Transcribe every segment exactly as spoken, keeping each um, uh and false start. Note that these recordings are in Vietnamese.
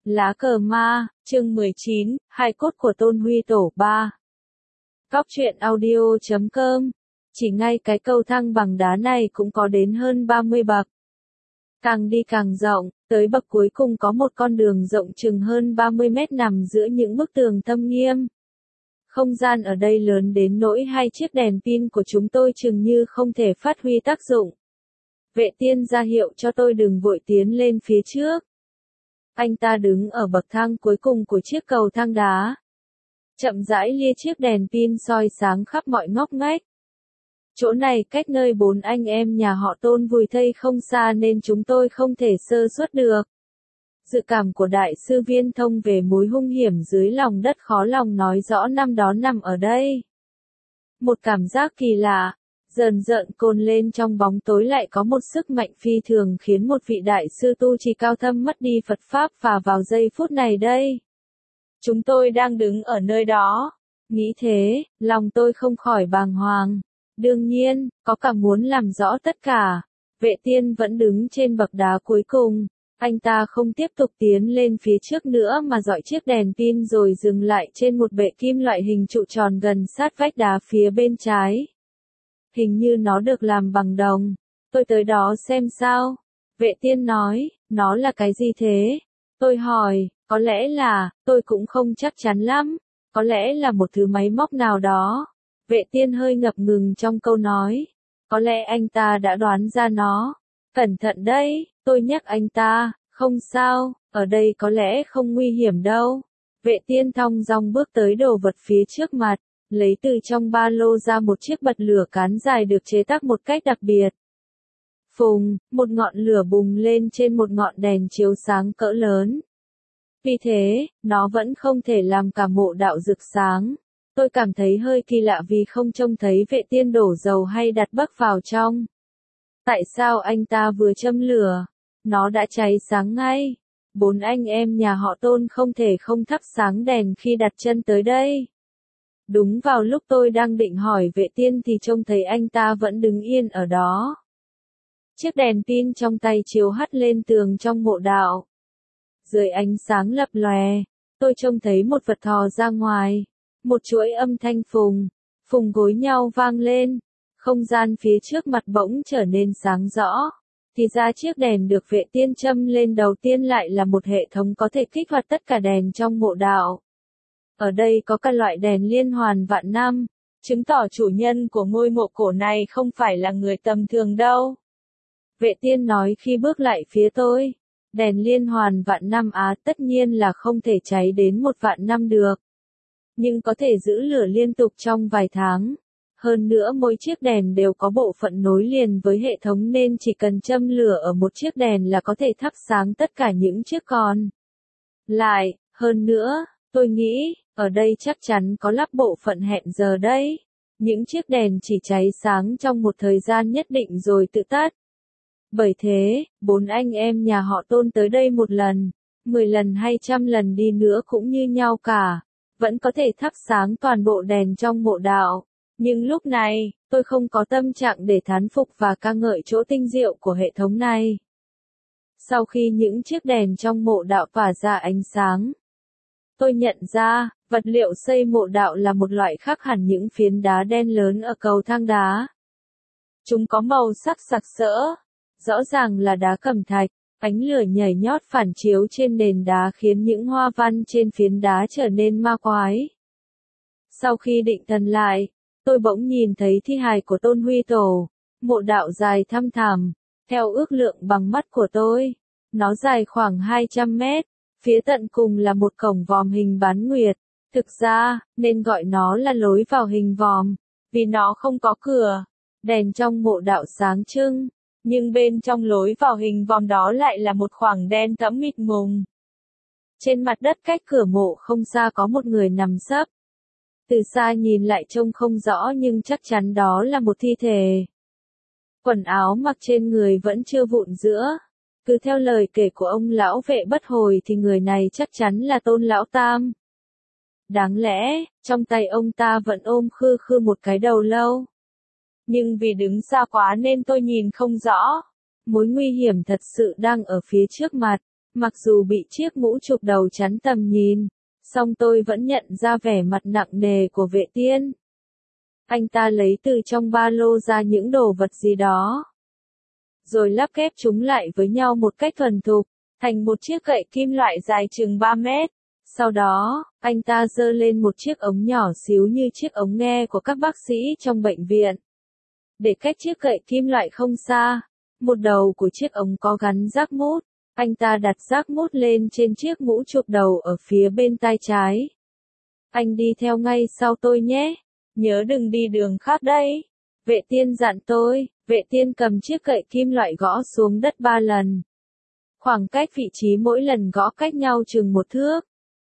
Lá cờ ma, chương mười chín, Hài cốt của Tôn Huy Tổ ba. Cóc truyện audio chấm com. Chỉ ngay cái cầu thang bằng đá này cũng có đến hơn ba mươi bậc. Càng đi càng rộng, tới bậc cuối cùng có một con đường rộng chừng hơn ba mươi mét nằm giữa những bức tường thâm nghiêm. Không gian ở đây lớn đến nỗi hai chiếc đèn pin của chúng tôi chừng như không thể phát huy tác dụng. Vệ tiên ra hiệu cho tôi đừng vội tiến lên phía trước. Anh ta đứng ở bậc thang cuối cùng của chiếc cầu thang đá. Chậm rãi lia chiếc đèn pin soi sáng khắp mọi ngóc ngách. Chỗ này cách nơi bốn anh em nhà họ Tôn vùi thây không xa nên chúng tôi không thể sơ suất được. Dự cảm của đại sư Viên Thông về mối hung hiểm dưới lòng đất khó lòng nói rõ năm đó nằm ở đây. Một cảm giác kỳ lạ, dần dần cồn lên trong bóng tối lại có một sức mạnh phi thường khiến một vị đại sư tu trì cao thâm mất đi Phật Pháp và vào giây phút này đây. Chúng tôi đang đứng ở nơi đó. Nghĩ thế, lòng tôi không khỏi bàng hoàng. Đương nhiên, có cả muốn làm rõ tất cả. Vệ tiên vẫn đứng trên bậc đá cuối cùng. Anh ta không tiếp tục tiến lên phía trước nữa mà dọi chiếc đèn pin rồi dừng lại trên một bệ kim loại hình trụ tròn gần sát vách đá phía bên trái. Hình như nó được làm bằng đồng. Tôi tới đó xem sao. Vệ tiên nói, nó là cái gì thế? Tôi hỏi, có lẽ là, tôi cũng không chắc chắn lắm. Có lẽ là một thứ máy móc nào đó. Vệ tiên hơi ngập ngừng trong câu nói. Có lẽ anh ta đã đoán ra nó. Cẩn thận đấy, tôi nhắc anh ta, không sao, ở đây có lẽ không nguy hiểm đâu. Vệ tiên thong dong bước tới đồ vật phía trước mặt, lấy từ trong ba lô ra một chiếc bật lửa cán dài được chế tác một cách đặc biệt. Phùng, một ngọn lửa bùng lên trên một ngọn đèn chiếu sáng cỡ lớn. Vì thế, nó vẫn không thể làm cả mộ đạo rực sáng. Tôi cảm thấy hơi kỳ lạ vì không trông thấy vệ tiên đổ dầu hay đặt bắc vào trong. Tại sao anh ta vừa châm lửa? Nó đã cháy sáng ngay. Bốn anh em nhà họ Tôn không thể không thắp sáng đèn khi đặt chân tới đây. Đúng vào lúc tôi đang định hỏi vệ tiên thì trông thấy anh ta vẫn đứng yên ở đó. Chiếc đèn pin trong tay chiếu hắt lên tường trong mộ đạo. Dưới ánh sáng lập lòe, tôi trông thấy một vật thò ra ngoài. Một chuỗi âm thanh phùng, phùng gối nhau vang lên. Không gian phía trước mặt bỗng trở nên sáng rõ. Thì ra chiếc đèn được vệ tiên châm lên đầu tiên lại là một hệ thống có thể kích hoạt tất cả đèn trong mộ đạo. Ở đây có các loại đèn liên hoàn vạn năm, chứng tỏ chủ nhân của ngôi mộ cổ này không phải là người tầm thường đâu. Vệ tiên nói khi bước lại phía tôi. Đèn liên hoàn vạn năm á tất nhiên là không thể cháy đến một vạn năm được. Nhưng có thể giữ lửa liên tục trong vài tháng. Hơn nữa mỗi chiếc đèn đều có bộ phận nối liền với hệ thống nên chỉ cần châm lửa ở một chiếc đèn là có thể thắp sáng tất cả những chiếc còn lại. Hơn nữa, tôi nghĩ, ở đây chắc chắn có lắp bộ phận hẹn giờ đấy. Những chiếc đèn chỉ cháy sáng trong một thời gian nhất định rồi tự tắt. Bởi thế, bốn anh em nhà họ Tôn tới đây một lần, mười lần hay trăm lần đi nữa cũng như nhau cả. Vẫn có thể thắp sáng toàn bộ đèn trong mộ đạo. Nhưng lúc này, tôi không có tâm trạng để thán phục và ca ngợi chỗ tinh diệu của hệ thống này. Sau khi những chiếc đèn trong mộ đạo tỏa ra ánh sáng, tôi nhận ra, vật liệu xây mộ đạo là một loại khác hẳn những phiến đá đen lớn ở cầu thang đá. Chúng có màu sắc sặc sỡ, rõ ràng là đá cẩm thạch, ánh lửa nhảy nhót phản chiếu trên nền đá khiến những hoa văn trên phiến đá trở nên ma quái. Sau khi định thần lại, tôi bỗng nhìn thấy thi hài của Tôn Huy Tổ, mộ đạo dài thăm thẳm, theo ước lượng bằng mắt của tôi. Nó dài khoảng hai trăm mét, phía tận cùng là một cổng vòm hình bán nguyệt. Thực ra, nên gọi nó là lối vào hình vòm, vì nó không có cửa. Đèn trong mộ đạo sáng trưng, nhưng bên trong lối vào hình vòm đó lại là một khoảng đen thẫm mịt mùng. Trên mặt đất cách cửa mộ không xa có một người nằm sấp. Từ xa nhìn lại trông không rõ nhưng chắc chắn đó là một thi thể. Quần áo mặc trên người vẫn chưa vụn giữa. Cứ theo lời kể của ông lão vệ bất hồi thì người này chắc chắn là Tôn Lão Tam. Đáng lẽ, trong tay ông ta vẫn ôm khư khư một cái đầu lâu. Nhưng vì đứng xa quá nên tôi nhìn không rõ. Mối nguy hiểm thật sự đang ở phía trước mặt. Mặc dù bị chiếc mũ chụp đầu chắn tầm nhìn, song tôi vẫn nhận ra vẻ mặt nặng nề của Vệ Tiên. Anh ta lấy từ trong ba lô ra những đồ vật gì đó, rồi lắp ghép chúng lại với nhau một cách thuần thục, thành một chiếc gậy kim loại dài chừng ba mét. Sau đó, anh ta giơ lên một chiếc ống nhỏ xíu như chiếc ống nghe của các bác sĩ trong bệnh viện. Để cách chiếc gậy kim loại không xa, một đầu của chiếc ống có gắn rác mút. Anh ta đặt rác mút lên trên chiếc mũ chụp đầu ở phía bên tai trái. Anh đi theo ngay sau tôi nhé. Nhớ đừng đi đường khác đấy. Vệ Tiên dặn tôi. Vệ Tiên cầm chiếc gậy kim loại gõ xuống đất ba lần. Khoảng cách vị trí mỗi lần gõ cách nhau chừng một thước.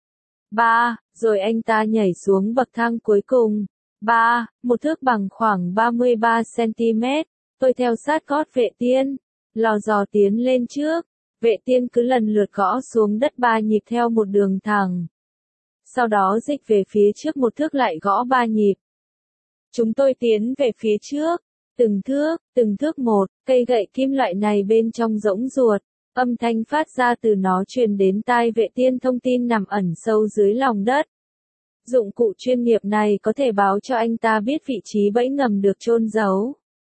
Ba, rồi anh ta nhảy xuống bậc thang cuối cùng. Ba, một thước bằng khoảng ba mươi ba xăng-ti-mét. Tôi theo sát gót Vệ Tiên, lò dò tiến lên trước. Vệ Tiên cứ lần lượt gõ xuống đất ba nhịp theo một đường thẳng. Sau đó dịch về phía trước một thước lại gõ ba nhịp. Chúng tôi tiến về phía trước, từng thước, từng thước một, cây gậy kim loại này bên trong rỗng ruột, âm thanh phát ra từ nó truyền đến tai Vệ Tiên thông tin nằm ẩn sâu dưới lòng đất. Dụng cụ chuyên nghiệp này có thể báo cho anh ta biết vị trí bẫy ngầm được chôn giấu.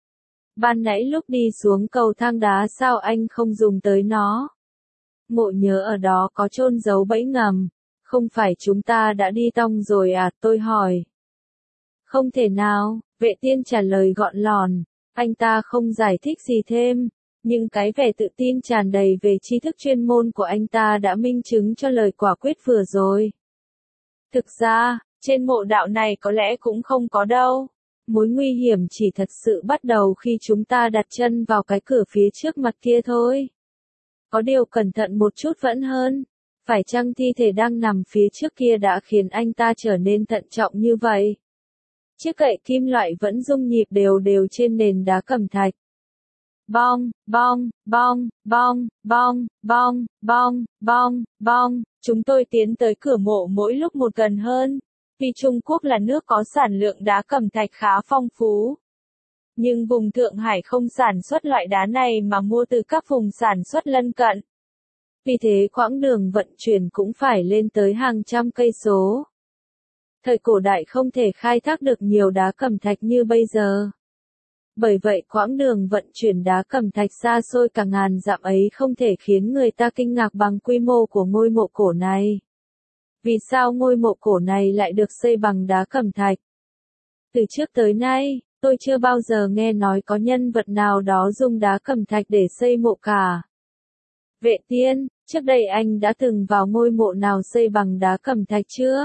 Ban nãy lúc đi xuống cầu thang đá sao anh không dùng tới nó? Ngộ nhớ ở đó có chôn giấu bẫy ngầm, không phải chúng ta đã đi tong rồi à, tôi hỏi. Không thể nào, Vệ Tiên trả lời gọn lòn, anh ta không giải thích gì thêm, nhưng cái vẻ tự tin tràn đầy về tri thức chuyên môn của anh ta đã minh chứng cho lời quả quyết vừa rồi. Thực ra, trên mộ đạo này có lẽ cũng không có đâu. Mối nguy hiểm chỉ thật sự bắt đầu khi chúng ta đặt chân vào cái cửa phía trước mặt kia thôi. Có điều cẩn thận một chút vẫn hơn. Phải chăng thi thể đang nằm phía trước kia đã khiến anh ta trở nên thận trọng như vậy? Chiếc gậy kim loại vẫn rung nhịp đều đều trên nền đá cẩm thạch. Bong, bong, bong, bong, bong, bong, bong, bong, bong. Chúng tôi tiến tới cửa mộ mỗi lúc một gần hơn. Vì Trung Quốc là nước có sản lượng đá cẩm thạch khá phong phú. Nhưng vùng Thượng Hải không sản xuất loại đá này mà mua từ các vùng sản xuất lân cận. Vì thế quãng đường vận chuyển cũng phải lên tới hàng trăm cây số. Thời cổ đại không thể khai thác được nhiều đá cẩm thạch như bây giờ. Bởi vậy quãng đường vận chuyển đá cẩm thạch xa xôi cả ngàn dặm ấy không thể khiến người ta kinh ngạc bằng quy mô của ngôi mộ cổ này. Vì sao ngôi mộ cổ này lại được xây bằng đá cẩm thạch? Từ trước tới nay, tôi chưa bao giờ nghe nói có nhân vật nào đó dùng đá cẩm thạch để xây mộ cả. Vệ Tiên, trước đây anh đã từng vào ngôi mộ nào xây bằng đá cẩm thạch chưa?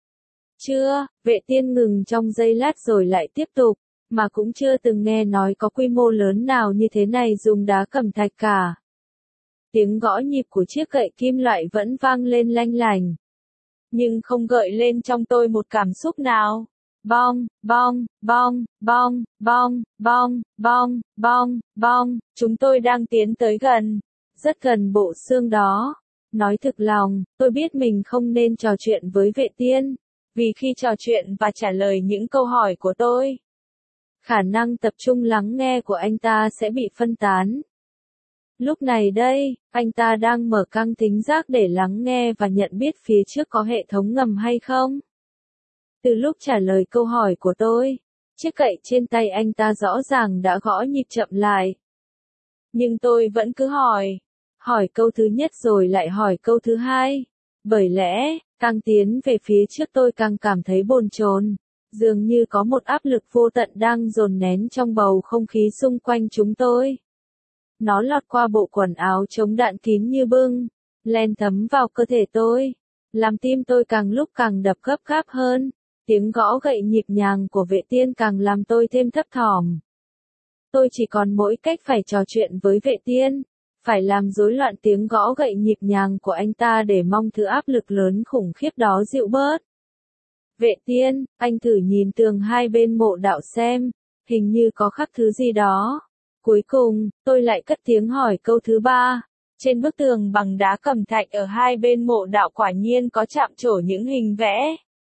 Chưa, Vệ Tiên ngừng trong giây lát rồi lại tiếp tục, mà cũng chưa từng nghe nói có quy mô lớn nào như thế này dùng đá cẩm thạch cả. Tiếng gõ nhịp của chiếc gậy kim loại vẫn vang lên lanh lành. Nhưng không gợi lên trong tôi một cảm xúc nào. Bong, bong, bong, bong, bong, bong, bong, bong, bong, chúng tôi đang tiến tới gần, rất gần bộ xương đó. Nói thực lòng, tôi biết mình không nên trò chuyện với Vệ Tiên, vì khi trò chuyện và trả lời những câu hỏi của tôi, khả năng tập trung lắng nghe của anh ta sẽ bị phân tán. Lúc này đây, anh ta đang mở căng thính giác để lắng nghe và nhận biết phía trước có hệ thống ngầm hay không. Từ lúc trả lời câu hỏi của tôi, chiếc gậy trên tay anh ta rõ ràng đã gõ nhịp chậm lại. Nhưng tôi vẫn cứ hỏi, hỏi câu thứ nhất rồi lại hỏi câu thứ hai. Bởi lẽ, càng tiến về phía trước tôi càng cảm thấy bồn chồn, dường như có một áp lực vô tận đang dồn nén trong bầu không khí xung quanh chúng tôi. Nó lọt qua bộ quần áo chống đạn kín như bưng, len thấm vào cơ thể tôi, làm tim tôi càng lúc càng đập gấp gáp hơn, tiếng gõ gậy nhịp nhàng của Vệ Tiên càng làm tôi thêm thấp thỏm. Tôi chỉ còn mỗi cách phải trò chuyện với Vệ Tiên, phải làm rối loạn tiếng gõ gậy nhịp nhàng của anh ta để mong thứ áp lực lớn khủng khiếp đó dịu bớt. Vệ Tiên, anh thử nhìn tường hai bên mộ đạo xem, hình như có khắc thứ gì đó. Cuối cùng, tôi lại cất tiếng hỏi câu thứ ba. Trên bức tường bằng đá cẩm thạch ở hai bên mộ đạo quả nhiên có chạm trổ những hình vẽ.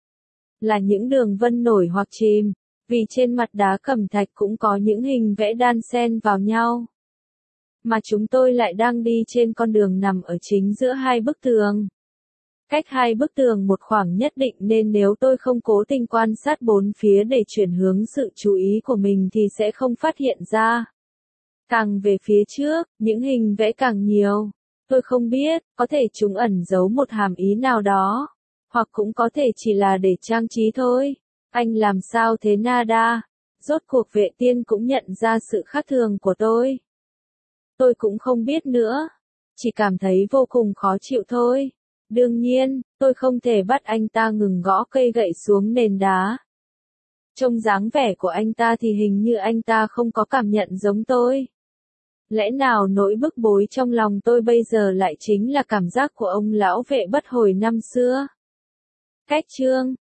Là những đường vân nổi hoặc chìm, vì trên mặt đá cẩm thạch cũng có những hình vẽ đan xen vào nhau. mà chúng tôi lại đang đi trên con đường nằm ở chính giữa hai bức tường. Cách hai bức tường một khoảng nhất định nên nếu tôi không cố tình quan sát bốn phía để chuyển hướng sự chú ý của mình thì sẽ không phát hiện ra. Càng về phía trước, những hình vẽ càng nhiều. Tôi không biết, có thể chúng ẩn giấu một hàm ý nào đó. Hoặc cũng có thể chỉ là để trang trí thôi. Anh làm sao thế Nada? Rốt cuộc vệ tiên cũng nhận ra sự khác thường của tôi. Tôi cũng không biết nữa. Chỉ cảm thấy vô cùng khó chịu thôi. Đương nhiên, tôi không thể bắt anh ta ngừng gõ cây gậy xuống nền đá. Trông dáng vẻ của anh ta thì hình như anh ta không có cảm nhận giống tôi. Lẽ nào nỗi bức bối trong lòng tôi bây giờ lại chính là cảm giác của ông lão vệ bất hồi năm xưa? Cách chương